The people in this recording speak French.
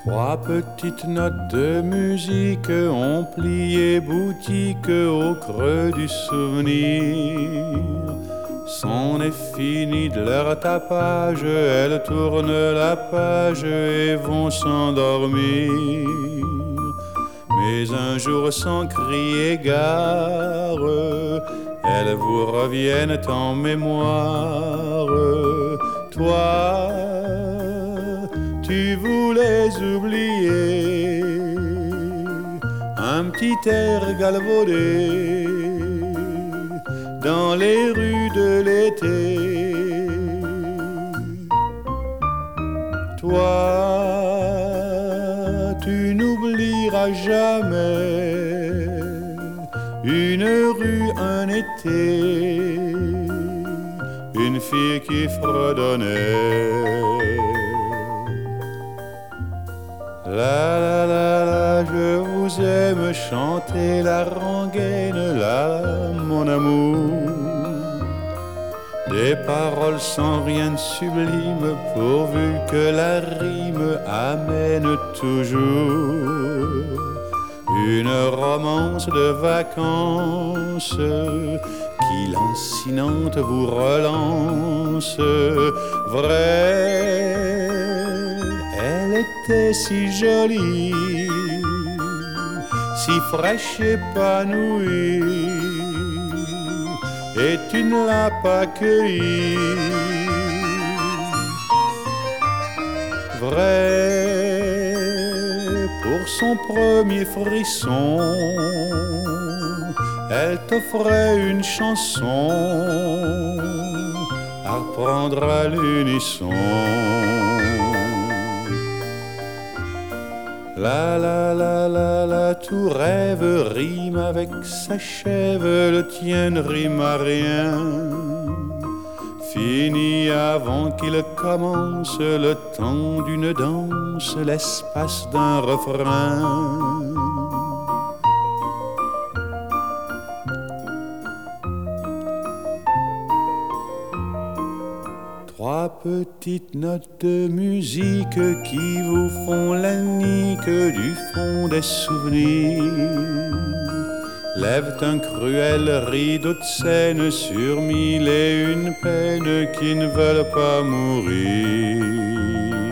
Trois petites notes de musique ont plié boutique au creux du souvenir. C'en est fini de leur tapage, elles tournent la page et vont s'endormir. Mais un jour sans crier gare, elles vous reviennent en mémoire. Toi, tu voulais oublier un petit air galvaudé dans les rues de l'été. Toi, tu n'oublieras jamais une rue, un été, une fille qui fredonnait. La la la la, je vous aime chanter la rengaine, la mon amour. Des paroles sans rien de sublime, pourvu que la rime amène toujours une romance de vacances qui lancinante vous relance. Vrai, elle était si jolie, si fraîche épanouie, et tu ne l'as pas cueillie. Vrai, pour son premier frisson, elle t'offrait une chanson à reprendre à l'unisson. La la la la la, tout rêve rime avec s'achève, le tien ne rime à rien. Fini avant qu'il commence le temps d'une danse, l'espace d'un refrain. Trois petites notes de musique qui vous font la nique du fond des souvenirs, lèvent un cruel rideau de scène sur mille et une peines qui ne veulent pas mourir.